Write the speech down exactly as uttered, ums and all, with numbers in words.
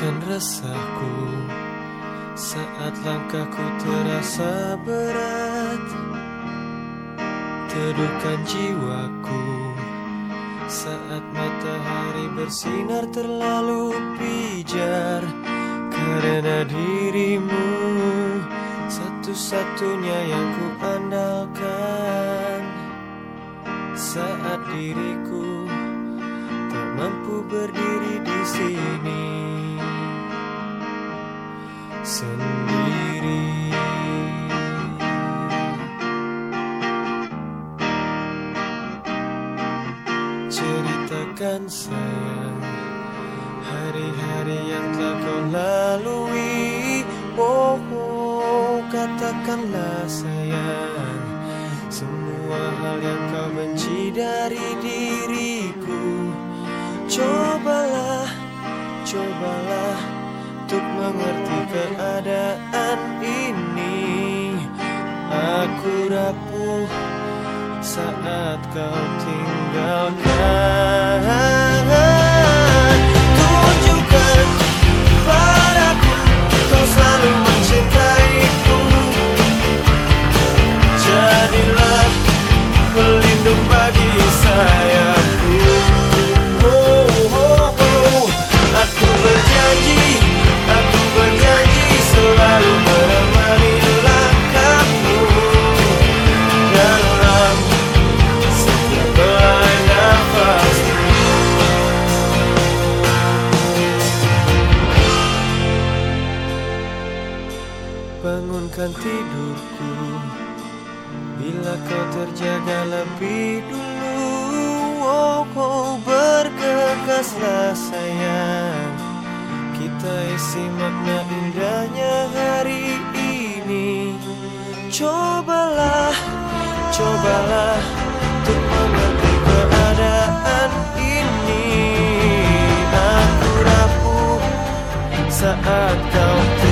Tuangkan resahku saat langkahku terasa berat. Teduhkan jiwaku saat matahari bersinar terlalu pijar. Karena dirimu satu-satunya yang ku andalkan. Saat diriku tak mampu berdiri di sini sendiri. Ceritakan sayang hari-hari yang telah kau lalui. Oh, oh, katakanlah sayang semua hal yang kau benci dari diriku. Cobalah, cobalah untuk mengerti keadaan ini. Aku rapuh saat kau tinggalkan. Tunjukkan padaku kau selalu mencintaiku. Jadilah pelindung bagi sayapku. Oh, oh, oh. Aku berjanji, aku berjanji selalu menemani langkahmu dalam setiap helai nafasmu. Bangunkan tidurku bila kau terjaga lebih dulu. Oh, oh, bergegaslah sayang, kita isi makna indahnya hari ini. Cobalah, cobalah untuk mengerti keadaan ini. Aku rapuh saat kau